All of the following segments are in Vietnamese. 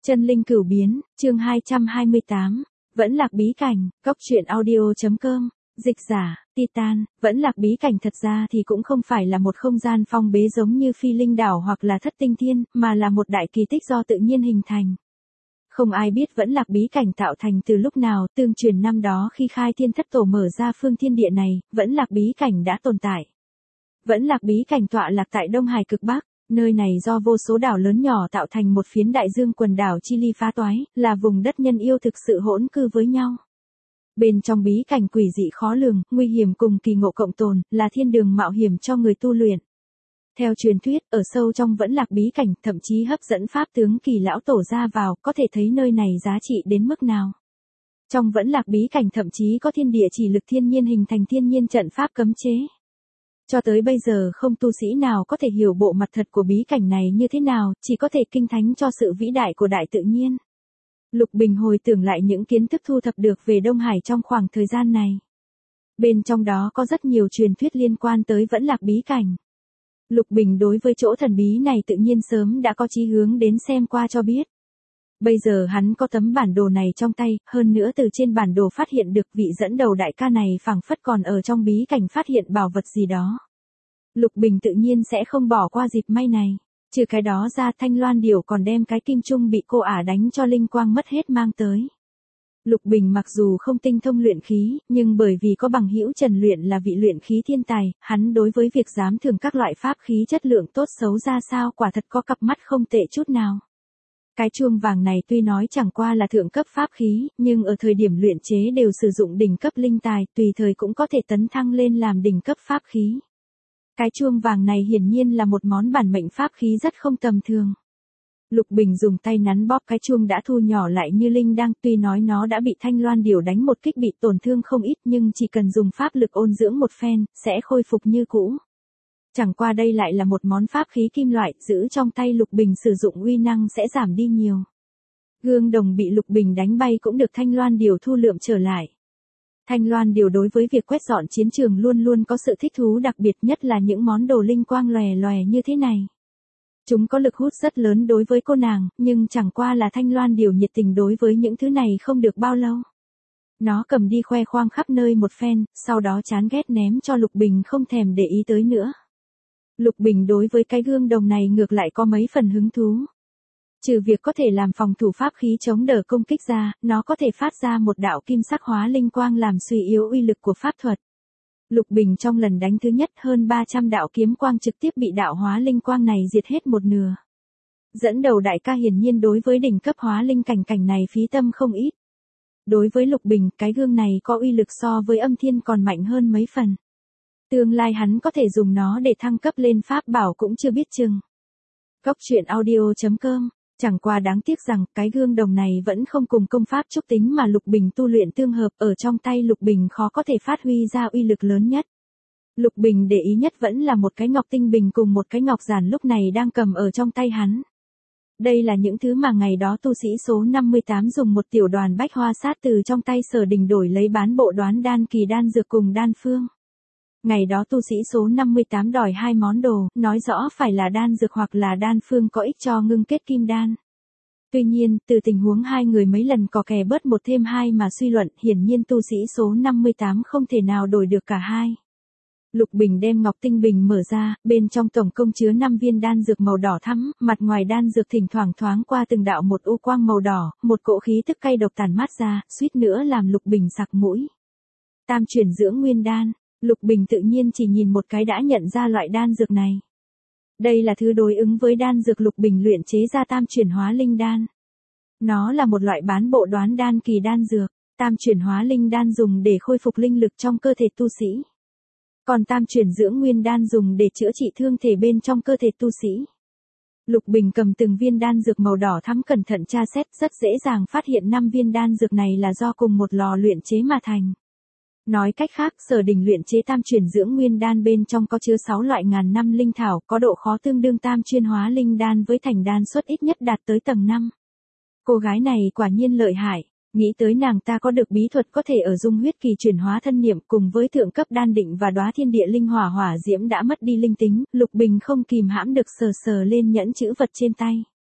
Chân linh cửu biến, chương 228, Vẫn Lạc bí cảnh, góc truyện audio.com, dịch giả, Titan, Vẫn Lạc bí cảnh thật ra thì cũng không phải là một không gian phong bế giống như Phi Linh đảo hoặc là Thất Tinh Thiên, mà là một đại kỳ tích do tự nhiên hình thành. Không ai biết Vẫn Lạc bí cảnh tạo thành từ lúc nào, tương truyền năm đó khi Khai Thiên Thất Tổ mở ra phương thiên địa này, Vẫn Lạc bí cảnh đã tồn tại. Vẫn Lạc bí cảnh tọa lạc tại Đông Hải cực Bắc. Nơi này do vô số đảo lớn nhỏ tạo thành một phiến đại dương quần đảo chi ly phá toái, là vùng đất nhân yêu thực sự hỗn cư với nhau. Bên trong bí cảnh quỷ dị khó lường, nguy hiểm cùng kỳ ngộ cộng tồn, là thiên đường mạo hiểm cho người tu luyện. Theo truyền thuyết, ở sâu trong Vẫn Lạc bí cảnh, thậm chí hấp dẫn pháp tướng kỳ lão tổ ra vào, có thể thấy nơi này giá trị đến mức nào. Trong Vẫn Lạc bí cảnh thậm chí có thiên địa chỉ lực thiên nhiên hình thành thiên nhiên trận pháp cấm chế. Cho tới bây giờ không tu sĩ nào có thể hiểu bộ mặt thật của bí cảnh này như thế nào, chỉ có thể kinh thánh cho sự vĩ đại của đại tự nhiên. Lục Bình hồi tưởng lại những kiến thức thu thập được về Đông Hải trong khoảng thời gian này. Bên trong đó có rất nhiều truyền thuyết liên quan tới Vẫn Lạc bí cảnh. Lục Bình đối với chỗ thần bí này tự nhiên sớm đã có chí hướng đến xem qua cho biết. Bây giờ hắn có tấm bản đồ này trong tay, hơn nữa từ trên bản đồ phát hiện được vị dẫn đầu đại ca này phảng phất còn ở trong bí cảnh phát hiện bảo vật gì đó. Lục Bình tự nhiên sẽ không bỏ qua dịp may này. Trừ cái đó ra, Thanh Loan Điểu còn đem cái kim trung bị cô ả đánh cho linh quang mất hết mang tới. Lục Bình mặc dù không tinh thông luyện khí, nhưng bởi vì có bằng hữu Trần Luyện là vị luyện khí thiên tài, hắn đối với việc dám thưởng các loại pháp khí chất lượng tốt xấu ra sao quả thật có cặp mắt không tệ chút nào. Cái chuông vàng này tuy nói chẳng qua là thượng cấp pháp khí, nhưng ở thời điểm luyện chế đều sử dụng đỉnh cấp linh tài, tùy thời cũng có thể tấn thăng lên làm đỉnh cấp pháp khí. Cái chuông vàng này hiển nhiên là một món bản mệnh pháp khí rất không tầm thường. Lục Bình dùng tay nắn bóp cái chuông đã thu nhỏ lại như linh đang, tuy nói nó đã bị Thanh Loan Điểu đánh một kích bị tổn thương không ít nhưng chỉ cần dùng pháp lực ôn dưỡng một phen, sẽ khôi phục như cũ. Chẳng qua đây lại là một món pháp khí kim loại, giữ trong tay Lục Bình sử dụng uy năng sẽ giảm đi nhiều. Gương đồng bị Lục Bình đánh bay cũng được Thanh Loan Điểu thu lượm trở lại. Thanh Loan Điểu đối với việc quét dọn chiến trường luôn luôn có sự thích thú đặc biệt, nhất là những món đồ linh quang lòe lòe như thế này. Chúng có lực hút rất lớn đối với cô nàng, nhưng chẳng qua là Thanh Loan Điểu nhiệt tình đối với những thứ này không được bao lâu. Nó cầm đi khoe khoang khắp nơi một phen, sau đó chán ghét ném cho Lục Bình không thèm để ý tới nữa. Lục Bình đối với cái gương đồng này ngược lại có mấy phần hứng thú. Trừ việc có thể làm phòng thủ pháp khí chống đỡ công kích ra, nó có thể phát ra một đạo kim sắc hóa linh quang làm suy yếu uy lực của pháp thuật. Lục Bình trong lần đánh thứ nhất hơn 300 đạo kiếm quang trực tiếp bị đạo hóa linh quang này diệt hết một nửa. Dẫn đầu đại ca hiển nhiên đối với đỉnh cấp hóa linh cảnh này phí tâm không ít. Đối với Lục Bình, cái gương này có uy lực so với âm thiên còn mạnh hơn mấy phần. Tương lai hắn có thể dùng nó để thăng cấp lên pháp bảo cũng chưa biết chừng. Góc truyện audio.com, chẳng qua đáng tiếc rằng cái gương đồng này vẫn không cùng công pháp trúc tính mà Lục Bình tu luyện tương hợp, ở trong tay Lục Bình khó có thể phát huy ra uy lực lớn nhất. Lục Bình để ý nhất vẫn là một cái ngọc tinh bình cùng một cái ngọc giản lúc này đang cầm ở trong tay hắn. Đây là những thứ mà ngày đó tu sĩ số 58 dùng một tiểu đoàn bách hoa sát từ trong tay Sở Đình đổi lấy bán bộ đoán đan kỳ đan dược cùng đan phương. Ngày đó tu sĩ số 58 đòi hai món đồ, nói rõ phải là đan dược hoặc là đan phương có ích cho ngưng kết kim đan. Tuy nhiên, từ tình huống hai người mấy lần có kè bớt một thêm hai mà suy luận, hiển nhiên tu sĩ số 58 không thể nào đổi được cả hai. Lục Bình đem ngọc tinh bình mở ra, bên trong tổng cộng chứa 5 viên đan dược màu đỏ thắm, mặt ngoài đan dược thỉnh thoảng thoáng qua từng đạo một u quang màu đỏ, một cỗ khí tức cay độc tản mát ra, suýt nữa làm Lục Bình sặc mũi. Tam chuyển dưỡng nguyên đan. Lục Bình tự nhiên chỉ nhìn một cái đã nhận ra loại đan dược này. Đây là thứ đối ứng với đan dược Lục Bình luyện chế ra tam chuyển hóa linh đan. Nó là một loại bán bộ đoán đan kỳ đan dược, tam chuyển hóa linh đan dùng để khôi phục linh lực trong cơ thể tu sĩ. Còn tam chuyển dưỡng nguyên đan dùng để chữa trị thương thể bên trong cơ thể tu sĩ. Lục Bình cầm từng viên đan dược màu đỏ thắm cẩn thận tra xét, rất dễ dàng phát hiện 5 viên đan dược này là do cùng một lò luyện chế mà thành. Nói cách khác, Sở Đình luyện chế tam chuyển dưỡng nguyên đan bên trong có chứa 6 loại ngàn năm linh thảo, có độ khó tương đương tam chuyên hóa linh đan với thành đan suất ít nhất đạt tới tầng 5. Cô gái này quả nhiên lợi hại, nghĩ tới nàng ta có được bí thuật có thể ở dung huyết kỳ chuyển hóa thân niệm cùng với thượng cấp đan định và đóa thiên địa linh hỏa hỏa diễm đã mất đi linh tính, Lục Bình không kìm hãm được sờ sờ lên nhẫn chữ vật trên tay.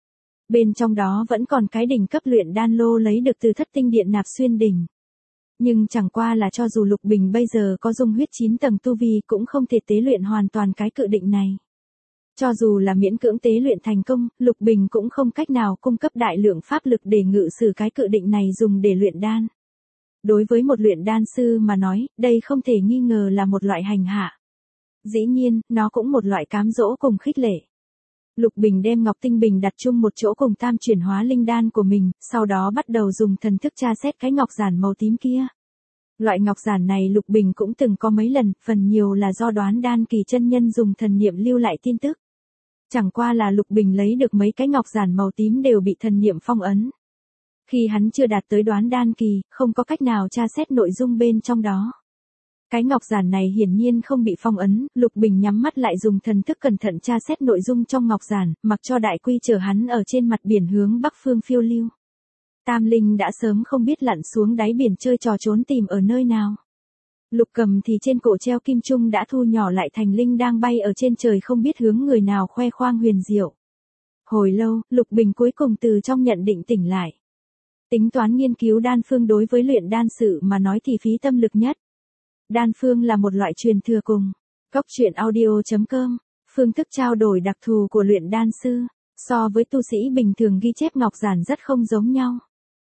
Bên trong đó vẫn còn cái đỉnh cấp luyện đan lô lấy được từ Thất Tinh Điện Nạp Xuyên đỉnh. Nhưng chẳng qua là cho dù Lục Bình bây giờ có dung huyết 9 tầng tu vi cũng không thể tế luyện hoàn toàn cái cự định này. Cho dù là miễn cưỡng tế luyện thành công, Lục Bình cũng không cách nào cung cấp đại lượng pháp lực để ngự sử cái cự định này dùng để luyện đan. Đối với một luyện đan sư mà nói, đây không thể nghi ngờ là một loại hành hạ. Dĩ nhiên, nó cũng một loại cám dỗ cùng khích lệ. Lục Bình đem Ngọc Tinh Bình đặt chung một chỗ cùng tam chuyển hóa linh đan của mình, sau đó bắt đầu dùng thần thức tra xét cái ngọc giản màu tím kia. Loại ngọc giản này Lục Bình cũng từng có mấy lần, phần nhiều là do Đoán Đan Kỳ chân nhân dùng thần niệm lưu lại tin tức. Chẳng qua là Lục Bình lấy được mấy cái ngọc giản màu tím đều bị thần niệm phong ấn. Khi hắn chưa đạt tới Đoán Đan Kỳ, không có cách nào tra xét nội dung bên trong đó. Cái ngọc giản này hiển nhiên không bị phong ấn, Lục Bình nhắm mắt lại dùng thần thức cẩn thận tra xét nội dung trong ngọc giản, mặc cho Đại Quy chở hắn ở trên mặt biển hướng bắc phương phiêu lưu. Tam Linh đã sớm không biết lặn xuống đáy biển chơi trò trốn tìm ở nơi nào. Lục Cầm thì trên cổ treo kim trung đã thu nhỏ lại thành linh đang bay ở trên trời không biết hướng người nào khoe khoang huyền diệu. Hồi lâu, Lục Bình cuối cùng từ trong nhận định tỉnh lại. Tính toán nghiên cứu đan phương đối với luyện đan sự mà nói thì phí tâm lực nhất. Đan phương là một loại truyền thừa cùng. Cóc truyện audio.com, phương thức trao đổi đặc thù của luyện đan sư, so với tu sĩ bình thường ghi chép ngọc giản rất không giống nhau.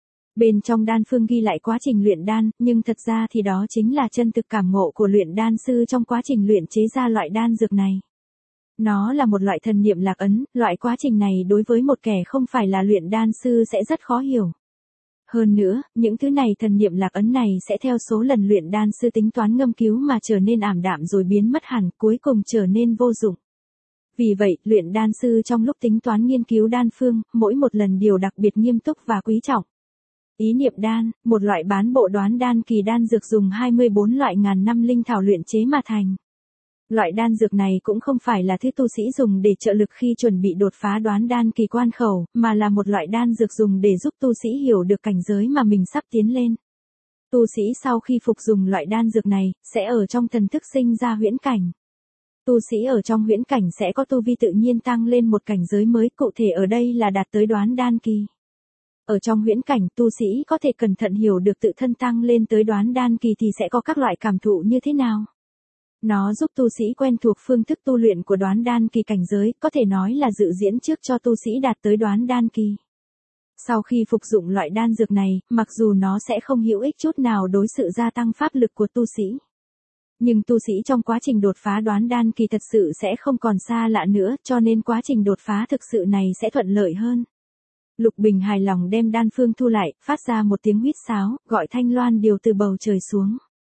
Bên trong đan phương ghi lại quá trình luyện đan, nhưng thật ra thì đó chính là chân thực cảm ngộ của luyện đan sư trong quá trình luyện chế ra loại đan dược này. Nó là một loại thần niệm lạc ấn, loại quá trình này đối với một kẻ không phải là luyện đan sư sẽ rất khó hiểu. Hơn nữa, những thứ này thần niệm lạc ấn này sẽ theo số lần luyện đan sư tính toán ngâm cứu mà trở nên ảm đạm rồi biến mất hẳn, cuối cùng trở nên vô dụng. Vì vậy, luyện đan sư trong lúc tính toán nghiên cứu đan phương, mỗi một lần đều đặc biệt nghiêm túc và quý trọng. Ý niệm đan, một loại bán bộ Đoán Đan Kỳ đan dược dùng 24 loại ngàn năm linh thảo luyện chế mà thành. Loại đan dược này cũng không phải là thứ tu sĩ dùng để trợ lực khi chuẩn bị đột phá Đoán Đan Kỳ quan khẩu, mà là một loại đan dược dùng để giúp tu sĩ hiểu được cảnh giới mà mình sắp tiến lên. Tu sĩ sau khi phục dùng loại đan dược này, sẽ ở trong thần thức sinh ra huyễn cảnh. Tu sĩ ở trong huyễn cảnh sẽ có tu vi tự nhiên tăng lên một cảnh giới mới, cụ thể ở đây là đạt tới Đoán Đan Kỳ. Ở trong huyễn cảnh, tu sĩ có thể cẩn thận hiểu được tự thân tăng lên tới Đoán Đan Kỳ thì sẽ có các loại cảm thụ như thế nào. Nó giúp tu sĩ quen thuộc phương thức tu luyện của Đoán Đan Kỳ cảnh giới, có thể nói là dự diễn trước cho tu sĩ đạt tới Đoán Đan Kỳ. Sau khi phục dụng loại đan dược này, mặc dù nó sẽ không hữu ích chút nào đối sự gia tăng pháp lực của tu sĩ. Nhưng tu sĩ trong quá trình đột phá Đoán Đan Kỳ thật sự sẽ không còn xa lạ nữa, cho nên quá trình đột phá thực sự này sẽ thuận lợi hơn. Lục Bình hài lòng đem đan phương thu lại, phát ra một tiếng huýt sáo, gọi Thanh Loan Điều từ bầu trời xuống.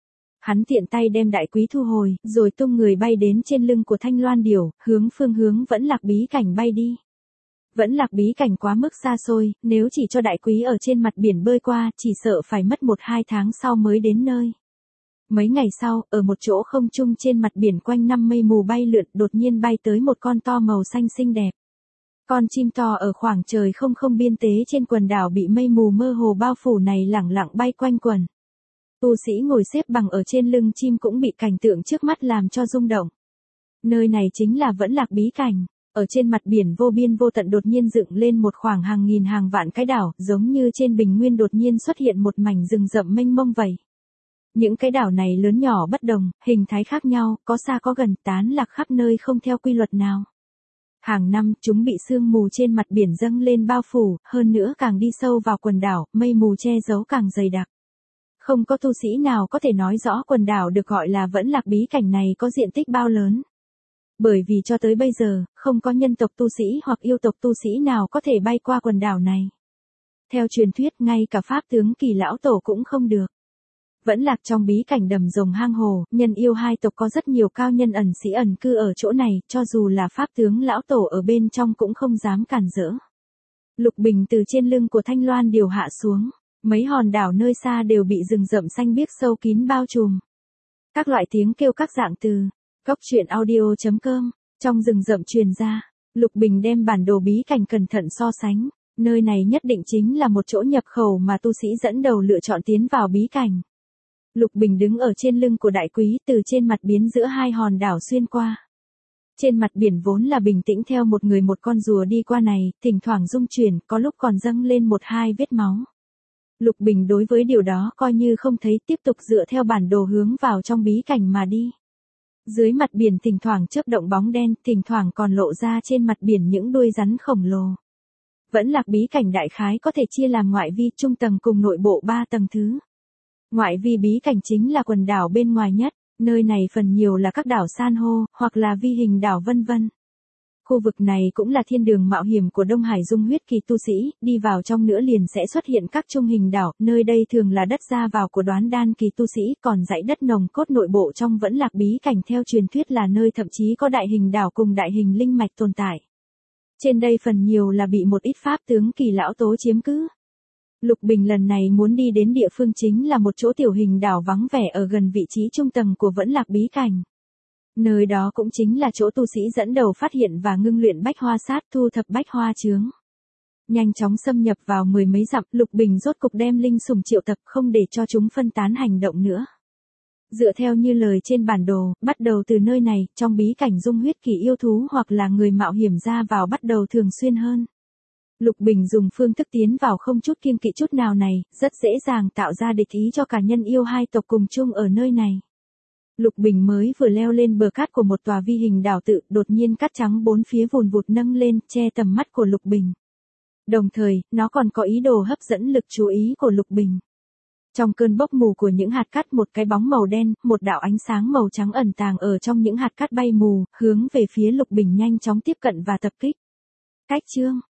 Hắn tiện tay đem Đại Quý thu hồi, rồi tung người bay đến trên lưng của Thanh Loan Điều, hướng phương hướng Vẫn Lạc Bí Cảnh bay đi. Vẫn Lạc Bí Cảnh quá mức xa xôi, nếu chỉ cho Đại Quý ở trên mặt biển bơi qua, chỉ sợ phải mất 1-2 tháng sau mới đến nơi. Mấy ngày sau, ở một chỗ không trung trên mặt biển quanh năm mây mù bay lượn, đột nhiên bay tới một con to màu xanh xinh đẹp. Con chim to ở khoảng trời không biên tế trên quần đảo bị mây mù mơ hồ bao phủ này lẳng lặng bay quanh quần. Tu sĩ ngồi xếp bằng ở trên lưng chim cũng bị cảnh tượng trước mắt làm cho rung động. Nơi này chính là Vẫn Lạc Bí Cảnh. Ở trên mặt biển vô biên vô tận đột nhiên dựng lên một khoảng hàng nghìn hàng vạn cái đảo, giống như trên bình nguyên đột nhiên xuất hiện một mảnh rừng rậm mênh mông vậy. Những cái đảo này lớn nhỏ bất đồng, hình thái khác nhau, có xa có gần, tán lạc khắp nơi không theo quy luật nào. Hàng năm, chúng bị sương mù trên mặt biển dâng lên bao phủ, hơn nữa càng đi sâu vào quần đảo, mây mù che giấu càng dày đặc. Không có tu sĩ nào có thể nói rõ quần đảo được gọi là Vẫn Lạc Bí Cảnh này có diện tích bao lớn. Bởi vì cho tới bây giờ, không có nhân tộc tu sĩ hoặc yêu tộc tu sĩ nào có thể bay qua quần đảo này. Theo truyền thuyết, ngay cả Pháp tướng Kỳ Lão Tổ cũng không được. Vẫn Lạc trong bí cảnh đầm rồng hang hồ, nhân yêu hai tộc có rất nhiều cao nhân ẩn sĩ ẩn cư ở chỗ này, cho dù là Pháp tướng Lão Tổ ở bên trong cũng không dám cản rỡ. Lục Bình từ trên lưng của Thanh Loan Điều hạ xuống, mấy hòn đảo nơi xa đều bị rừng rậm xanh biếc sâu kín bao trùm. Các loại tiếng kêu các dạng từ, cóc truyện audio.com, trong rừng rậm truyền ra. Lục Bình đem bản đồ bí cảnh cẩn thận so sánh, nơi này nhất định chính là một chỗ nhập khẩu mà tu sĩ dẫn đầu lựa chọn tiến vào bí cảnh. Lục Bình đứng ở trên lưng của Đại Quý, từ trên mặt biển giữa hai hòn đảo xuyên qua. Trên mặt biển vốn là bình tĩnh theo một người một con rùa đi qua này, thỉnh thoảng rung chuyển, có lúc còn dâng lên một hai vết máu. Lục Bình đối với điều đó coi như không thấy, tiếp tục dựa theo bản đồ hướng vào trong bí cảnh mà đi. Dưới mặt biển thỉnh thoảng chớp động bóng đen, thỉnh thoảng còn lộ ra trên mặt biển những đuôi rắn khổng lồ. Vẫn Lạc bí cảnh đại khái có thể chia làm ngoại vi, trung tầng cùng nội bộ 3 tầng thứ. Ngoại vi bí cảnh chính là quần đảo bên ngoài nhất, nơi này phần nhiều là các đảo san hô, hoặc là vi hình đảo vân vân. Khu vực này cũng là thiên đường mạo hiểm của Đông Hải dung huyết kỳ tu sĩ, đi vào trong nữa liền sẽ xuất hiện các trung hình đảo, nơi đây thường là đất ra vào của Đoán Đan kỳ tu sĩ, còn dãy đất nồng cốt nội bộ trong Vẫn Lạc bí cảnh theo truyền thuyết là nơi thậm chí có đại hình đảo cùng đại hình linh mạch tồn tại. Trên đây phần nhiều là bị một ít pháp tướng kỳ lão tố chiếm cứ. Lục Bình lần này muốn đi đến địa phương chính là một chỗ tiểu hình đảo vắng vẻ ở gần vị trí trung tầng của Vẫn Lạc bí cảnh. Nơi đó cũng chính là chỗ tu sĩ dẫn đầu phát hiện và ngưng luyện bách hoa sát, thu thập bách hoa chướng. Nhanh chóng xâm nhập vào 10 mấy dặm, Lục Bình rốt cục đem linh sủng triệu tập, không để cho chúng phân tán hành động nữa. Dựa theo như lời trên bản đồ, bắt đầu từ nơi này, trong bí cảnh dung huyết kỳ yêu thú hoặc là người mạo hiểm ra vào bắt đầu thường xuyên hơn. Lục Bình dùng phương thức tiến vào không chút kiêng kỵ chút nào này, rất dễ dàng tạo ra địch ý cho cả nhân yêu hai tộc cùng chung ở nơi này. Lục Bình mới vừa leo lên bờ cát của một tòa vi hình đảo tự, đột nhiên cát trắng bốn phía vùn vụt nâng lên, che tầm mắt của Lục Bình. Đồng thời, nó còn có ý đồ hấp dẫn lực chú ý của Lục Bình. Trong cơn bốc mù của những hạt cát, một cái bóng màu đen, một đạo ánh sáng màu trắng ẩn tàng ở trong những hạt cát bay mù, hướng về phía Lục Bình nhanh chóng tiếp cận và tập kích. Cách chương